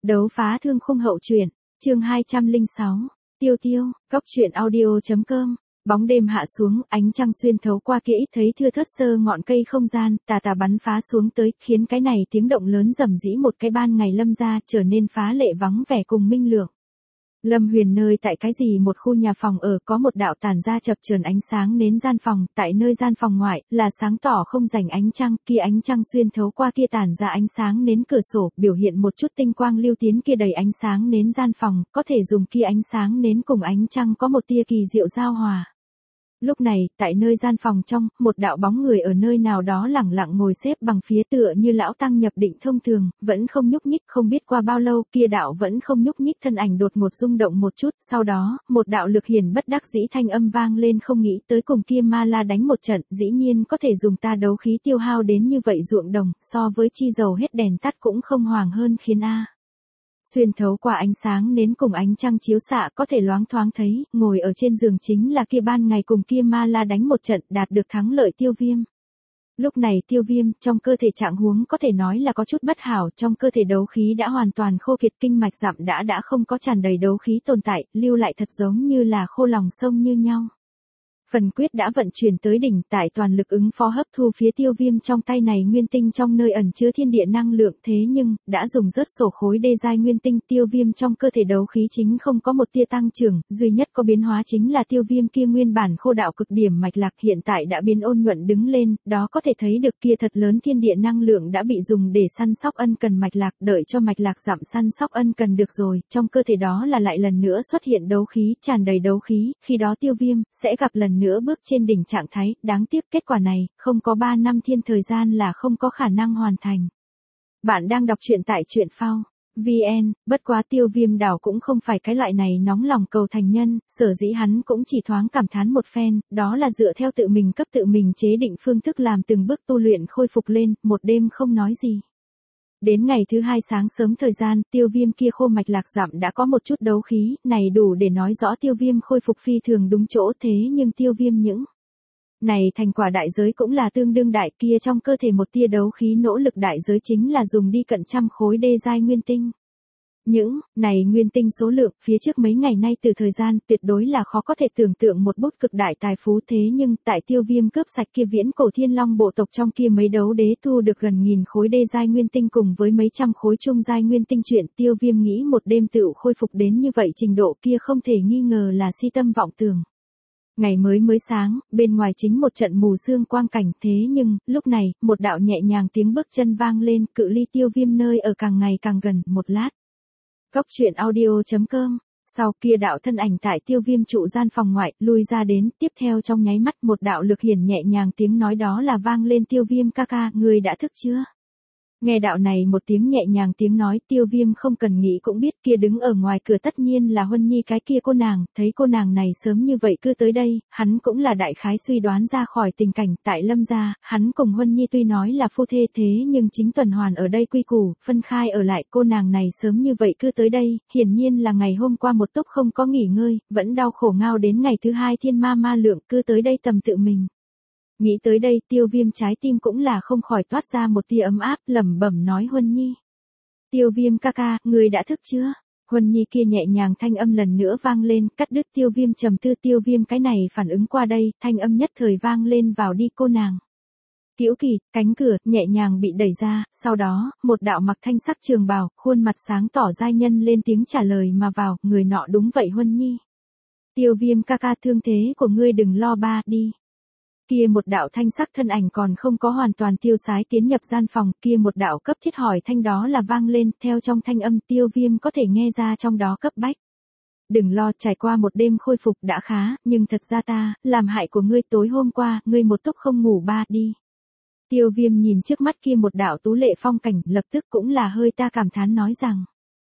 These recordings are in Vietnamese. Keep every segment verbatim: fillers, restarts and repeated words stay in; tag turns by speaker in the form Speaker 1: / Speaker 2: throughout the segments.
Speaker 1: Đấu phá thương khung hậu truyện, chương hai trăm lẻ sáu, Tiêu Tiêu, Cốc truyện audio chấm com. Bóng đêm hạ xuống, ánh trăng xuyên thấu qua kia ít thấy thưa thớt sơ ngọn cây không gian, tà tà bắn phá xuống tới, khiến cái này tiếng động lớn rầm rĩ một cái ban ngày lâm ra, trở nên phá lệ vắng vẻ cùng minh lượng. Lâm Huyền nơi tại cái gì một khu nhà phòng ở có một đạo tản ra chập chờn ánh sáng nến gian phòng, tại nơi gian phòng ngoại là sáng tỏ không rảnh ánh trăng, kia ánh trăng xuyên thấu qua kia tản ra ánh sáng nến cửa sổ, biểu hiện một chút tinh quang lưu tiến kia đầy ánh sáng nến gian phòng, có thể dùng kia ánh sáng nến cùng ánh trăng có một tia kỳ diệu giao hòa. Lúc này, tại nơi gian phòng trong, một đạo bóng người ở nơi nào đó lẳng lặng ngồi xếp bằng phía tựa như lão tăng nhập định thông thường, vẫn không nhúc nhích, không biết qua bao lâu, kia đạo vẫn không nhúc nhích thân ảnh đột ngột rung động một chút, sau đó, một đạo lực hiển bất đắc dĩ thanh âm vang lên không nghĩ tới cùng kia ma la đánh một trận, dĩ nhiên có thể dùng ta đấu khí tiêu hao đến như vậy ruộng đồng, so với chi dầu hết đèn tắt cũng không hoàng hơn khiến a. Xuyên thấu qua ánh sáng nến cùng ánh trăng chiếu xạ có thể loáng thoáng thấy, ngồi ở trên giường chính là kia ban ngày cùng kia ma la đánh một trận đạt được thắng lợi Tiêu Viêm. Lúc này Tiêu Viêm trong cơ thể trạng huống có thể nói là có chút bất hảo, trong cơ thể đấu khí đã hoàn toàn khô kiệt, kinh mạch dặm đã đã không có tràn đầy đấu khí tồn tại, lưu lại thật giống như là khô lòng sông như nhau. Phần quyết đã vận chuyển tới đỉnh, tại toàn lực ứng phó hấp thu phía Tiêu Viêm trong tay này nguyên tinh trong nơi ẩn chứa thiên địa năng lượng, thế nhưng đã dùng rớt sổ khối đê giai nguyên tinh, Tiêu Viêm trong cơ thể đấu khí chính không có một tia tăng trưởng, duy nhất có biến hóa chính là Tiêu Viêm kia nguyên bản khô đạo cực điểm mạch lạc hiện tại đã biến ôn nhuận đứng lên, đó có thể thấy được kia thật lớn thiên địa năng lượng đã bị dùng để săn sóc ân cần mạch lạc, đợi cho mạch lạc giảm săn sóc ân cần được rồi, trong cơ thể đó là lại lần nữa xuất hiện đấu khí, tràn đầy đấu khí, khi đó Tiêu Viêm sẽ gặp lần nữa bước trên đỉnh trạng thái, đáng tiếc kết quả này, không có ba năm thiên thời gian là không có khả năng hoàn thành. Bạn đang đọc truyện tại truyện phao chấm vn, bất quá Tiêu Viêm đảo cũng không phải cái loại này nóng lòng cầu thành nhân, sở dĩ hắn cũng chỉ thoáng cảm thán một phen, đó là dựa theo tự mình cấp tự mình chế định phương thức làm từng bước tu luyện khôi phục lên, một đêm không nói gì. Đến ngày thứ hai sáng sớm thời gian, Tiêu Viêm kia khô mạch lạc giảm đã có một chút đấu khí, này đủ để nói rõ Tiêu Viêm khôi phục phi thường đúng chỗ, thế nhưng Tiêu Viêm những này thành quả đại giới cũng là tương đương đại, kia trong cơ thể một tia đấu khí nỗ lực đại giới chính là dùng đi cận trăm khối đê giai nguyên tinh. Những này nguyên tinh số lượng phía trước mấy ngày nay từ thời gian tuyệt đối là khó có thể tưởng tượng một bút cực đại tài phú, thế nhưng tại Tiêu Viêm cướp sạch kia viễn cổ thiên long bộ tộc trong kia mấy đấu đế thu được gần nghìn khối đê giai nguyên tinh cùng với mấy trăm khối trung giai nguyên tinh, chuyện Tiêu Viêm nghĩ một đêm tựu khôi phục đến như vậy trình độ kia không thể nghi ngờ là si tâm vọng tưởng. Ngày mới mới sáng, bên ngoài chính một trận mù sương quang cảnh, thế nhưng, lúc này, một đạo nhẹ nhàng tiếng bước chân vang lên, cự ly Tiêu Viêm nơi ở càng ngày càng gần, một lát. Cốc truyện audio chấm com. Sau kia đạo thân ảnh tại Tiêu Viêm trụ gian phòng ngoại, lui ra đến, tiếp theo trong nháy mắt một đạo lực hiển nhẹ nhàng tiếng nói đó là vang lên, Tiêu Viêm ca ca, ngươi đã thức chưa? Nghe đạo này một tiếng nhẹ nhàng tiếng nói, Tiêu Viêm không cần nghĩ cũng biết kia đứng ở ngoài cửa tất nhiên là Huân Nhi cái kia cô nàng, thấy cô nàng này sớm như vậy cứ tới đây, hắn cũng là đại khái suy đoán ra khỏi tình cảnh tại Lâm gia, hắn cùng Huân Nhi tuy nói là phu thê thế nhưng chính tuần hoàn ở đây quy củ, phân khai ở lại, cô nàng này sớm như vậy cứ tới đây, hiển nhiên là ngày hôm qua một túc không có nghỉ ngơi, vẫn đau khổ ngao đến ngày thứ hai thiên ma ma lượng cứ tới đây tầm tự mình. Nghĩ tới đây, Tiêu Viêm trái tim cũng là không khỏi toát ra một tia ấm áp, lẩm bẩm nói Huân Nhi. Tiêu Viêm ca ca, ngươi đã thức chưa? Huân Nhi kia nhẹ nhàng thanh âm lần nữa vang lên, cắt đứt Tiêu Viêm trầm tư. Tiêu Viêm cái này phản ứng qua đây, thanh âm nhất thời vang lên, vào đi cô nàng. Kiễu kỳ, cánh cửa, nhẹ nhàng bị đẩy ra, sau đó, một đạo mặc thanh sắc trường bào, khuôn mặt sáng tỏ giai nhân lên tiếng trả lời mà vào, người nọ đúng vậy Huân Nhi. Tiêu Viêm ca ca, thương thế của ngươi đừng lo ba, đi. Kia một đạo thanh sắc thân ảnh còn không có hoàn toàn tiêu sái tiến nhập gian phòng, kia một đạo cấp thiết hỏi thanh đó là vang lên, theo trong thanh âm Tiêu Viêm có thể nghe ra trong đó cấp bách. Đừng lo, trải qua một đêm khôi phục đã khá, nhưng thật ra ta, làm hại của ngươi tối hôm qua, ngươi một túc không ngủ ba, đi. Tiêu Viêm nhìn trước mắt kia một đạo tú lệ phong cảnh, lập tức cũng là hơi ta cảm thán nói rằng.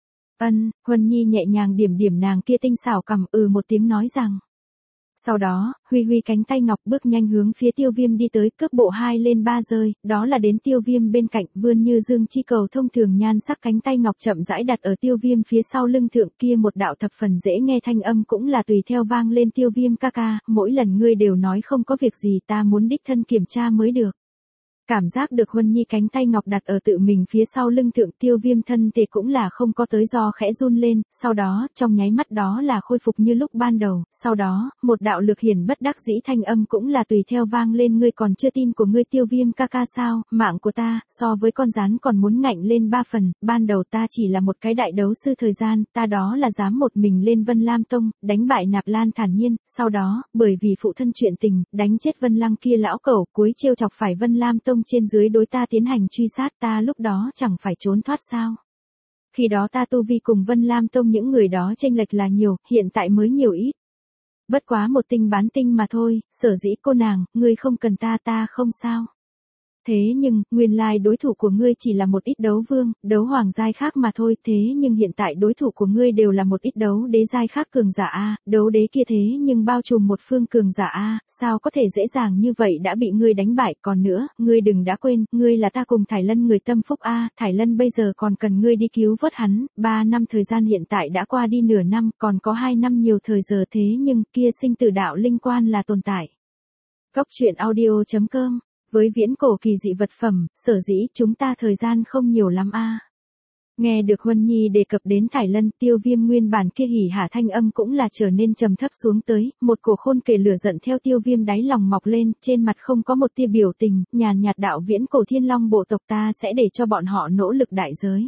Speaker 1: Ân, Huân Nhi nhẹ nhàng điểm điểm nàng kia tinh xảo cằm, ừ một tiếng nói rằng. Sau đó, huy huy cánh tay ngọc bước nhanh hướng phía Tiêu Viêm đi tới, cước bộ hai lên ba rơi, đó là đến Tiêu Viêm bên cạnh, vươn như dương chi cầu thông thường nhan sắc cánh tay ngọc chậm rãi đặt ở Tiêu Viêm phía sau lưng thượng, kia một đạo thập phần dễ nghe thanh âm cũng là tùy theo vang lên, Tiêu Viêm ca ca, mỗi lần ngươi đều nói không có việc gì, ta muốn đích thân kiểm tra mới được. Cảm giác được Huân Nhi cánh tay ngọc đặt ở tự mình phía sau lưng thượng, Tiêu Viêm thân thể cũng là không có tới do khẽ run lên, sau đó, trong nháy mắt đó là khôi phục như lúc ban đầu, sau đó, một đạo lực hiển bất đắc dĩ thanh âm cũng là tùy theo vang lên, ngươi còn chưa tin của ngươi Tiêu Viêm ca ca sao, mạng của ta, so với con rắn còn muốn ngạnh lên ba phần, ban đầu ta chỉ là một cái đại đấu sư thời gian, ta đó là dám một mình lên Vân Lam Tông, đánh bại Nạp Lan Thản Nhiên, sau đó, bởi vì phụ thân chuyện tình, đánh chết Vân Lăng kia lão cẩu, cuối trêu chọc phải Vân Lam Tông trên dưới đối ta tiến hành truy sát, ta lúc đó chẳng phải trốn thoát sao. Khi đó ta tu vi cùng Vân Lam Tông những người đó chênh lệch là nhiều, hiện tại mới nhiều ít. Bất quá một tinh bán tinh mà thôi, sở dĩ cô nàng, ngươi không cần ta ta không sao. Thế nhưng, nguyên lai đối thủ của ngươi chỉ là một ít đấu vương, đấu hoàng giai khác mà thôi, thế nhưng hiện tại đối thủ của ngươi đều là một ít đấu đế giai khác cường giả a, đấu đế kia thế nhưng bao trùm một phương cường giả a, sao có thể dễ dàng như vậy đã bị ngươi đánh bại, còn nữa, ngươi đừng đã quên, ngươi là ta cùng Thải Lân người tâm phúc a, Thải Lân bây giờ còn cần ngươi đi cứu vớt hắn, ba năm thời gian hiện tại đã qua đi nửa năm, còn có hai năm nhiều thời giờ thế nhưng, kia sinh tử đạo linh quan là tồn tại. Cốc truyện audio chấm com với viễn cổ kỳ dị vật phẩm, sở dĩ chúng ta thời gian không nhiều lắm a. Nghe được Huân Nhi đề cập đến Thải Lân, Tiêu Viêm nguyên bản kia hỉ hả thanh âm cũng là trở nên trầm thấp xuống tới, một cổ khôn kể lửa giận theo Tiêu Viêm đáy lòng mọc lên, trên mặt không có một tia biểu tình, nhàn nhạt đạo viễn cổ thiên long bộ tộc ta sẽ để cho bọn họ nỗ lực đại giới.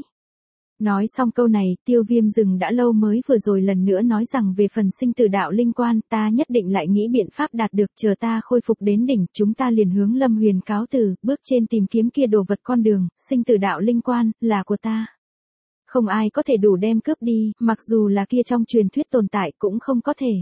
Speaker 1: Nói xong câu này, Tiêu Viêm dừng đã lâu mới vừa rồi lần nữa nói rằng về phần sinh tử đạo linh quan, ta nhất định lại nghĩ biện pháp đạt được, chờ ta khôi phục đến đỉnh, chúng ta liền hướng Lâm Huyền cáo từ, bước trên tìm kiếm kia đồ vật con đường, sinh tử đạo linh quan, là của ta. Không ai có thể đủ đem cướp đi, mặc dù là kia trong truyền thuyết tồn tại cũng không có thể.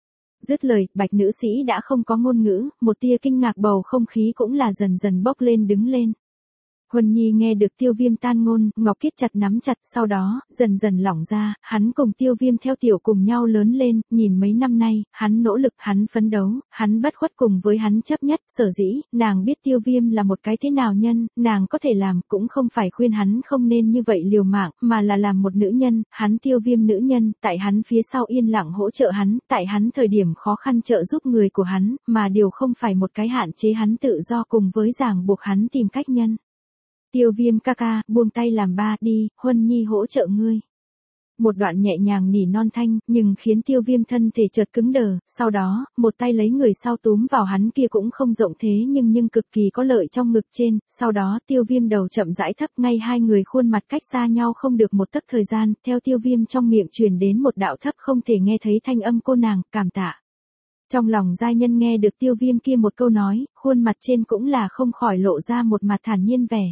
Speaker 1: Dứt lời, Bạch nữ sĩ đã không có ngôn ngữ, một tia kinh ngạc bầu không khí cũng là dần dần bốc lên đứng lên. Huân Nhi nghe được Tiêu Viêm tan ngôn, ngọc kết chặt nắm chặt, sau đó, dần dần lỏng ra, hắn cùng Tiêu Viêm theo tiểu cùng nhau lớn lên, nhìn mấy năm nay, hắn nỗ lực, hắn phấn đấu, hắn bất khuất cùng với hắn chấp nhất, sở dĩ, nàng biết Tiêu Viêm là một cái thế nào nhân, nàng có thể làm, cũng không phải khuyên hắn không nên như vậy liều mạng, mà là làm một nữ nhân, hắn Tiêu Viêm nữ nhân, tại hắn phía sau yên lặng hỗ trợ hắn, tại hắn thời điểm khó khăn trợ giúp người của hắn, mà điều không phải một cái hạn chế hắn tự do cùng với ràng buộc hắn tìm cách nhân. Tiêu Viêm ca ca, buông tay làm ba, đi, Huân Nhi hỗ trợ ngươi. Một đoạn nhẹ nhàng nỉ non thanh, nhưng khiến Tiêu Viêm thân thể chợt cứng đờ, sau đó, một tay lấy người sau túm vào hắn kia cũng không rộng thế nhưng nhưng cực kỳ có lợi trong ngực trên, sau đó Tiêu Viêm đầu chậm rãi thấp ngay hai người khuôn mặt cách xa nhau không được một tấc thời gian, theo Tiêu Viêm trong miệng truyền đến một đạo thấp không thể nghe thấy thanh âm cô nàng, cảm tạ. Trong lòng giai nhân nghe được Tiêu Viêm kia một câu nói, khuôn mặt trên cũng là không khỏi lộ ra một mặt thản nhiên vẻ.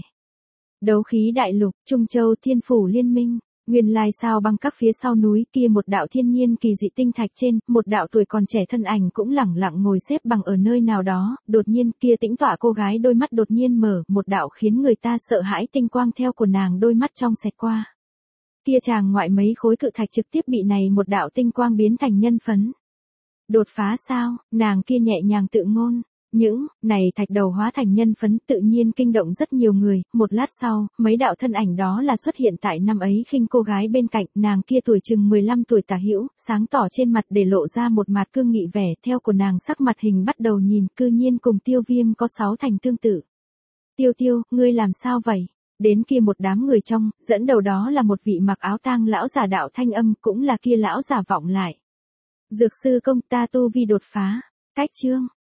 Speaker 1: Đấu khí đại lục, Trung Châu Thiên Phủ Liên Minh, nguyên lai sao băng các phía sau núi kia một đạo thiên nhiên kỳ dị tinh thạch trên, một đạo tuổi còn trẻ thân ảnh cũng lẳng lặng ngồi xếp bằng ở nơi nào đó, đột nhiên kia tĩnh tọa cô gái đôi mắt đột nhiên mở, một đạo khiến người ta sợ hãi tinh quang theo của nàng đôi mắt trong xẹt qua. Kia chàng ngoại mấy khối cự thạch trực tiếp bị này một đạo tinh quang biến thành nhân phấn. Đột phá sao, nàng kia nhẹ nhàng tự ngôn. Những, này thạch đầu hóa thành nhân phấn tự nhiên kinh động rất nhiều người, một lát sau, mấy đạo thân ảnh đó là xuất hiện tại năm ấy khinh cô gái bên cạnh, nàng kia tuổi chừng mười lăm tuổi tả hữu, sáng tỏ trên mặt để lộ ra một mặt cương nghị vẻ, theo của nàng sắc mặt hình bắt đầu nhìn, cư nhiên cùng Tiêu Viêm có sáu thành tương tự. Tiêu Tiêu, ngươi làm sao vậy? Đến kia một đám người trong, dẫn đầu đó là một vị mặc áo tang lão giả đạo thanh âm, cũng là kia lão giả vọng lại. Dược sư công ta tu vi đột phá, cách chương.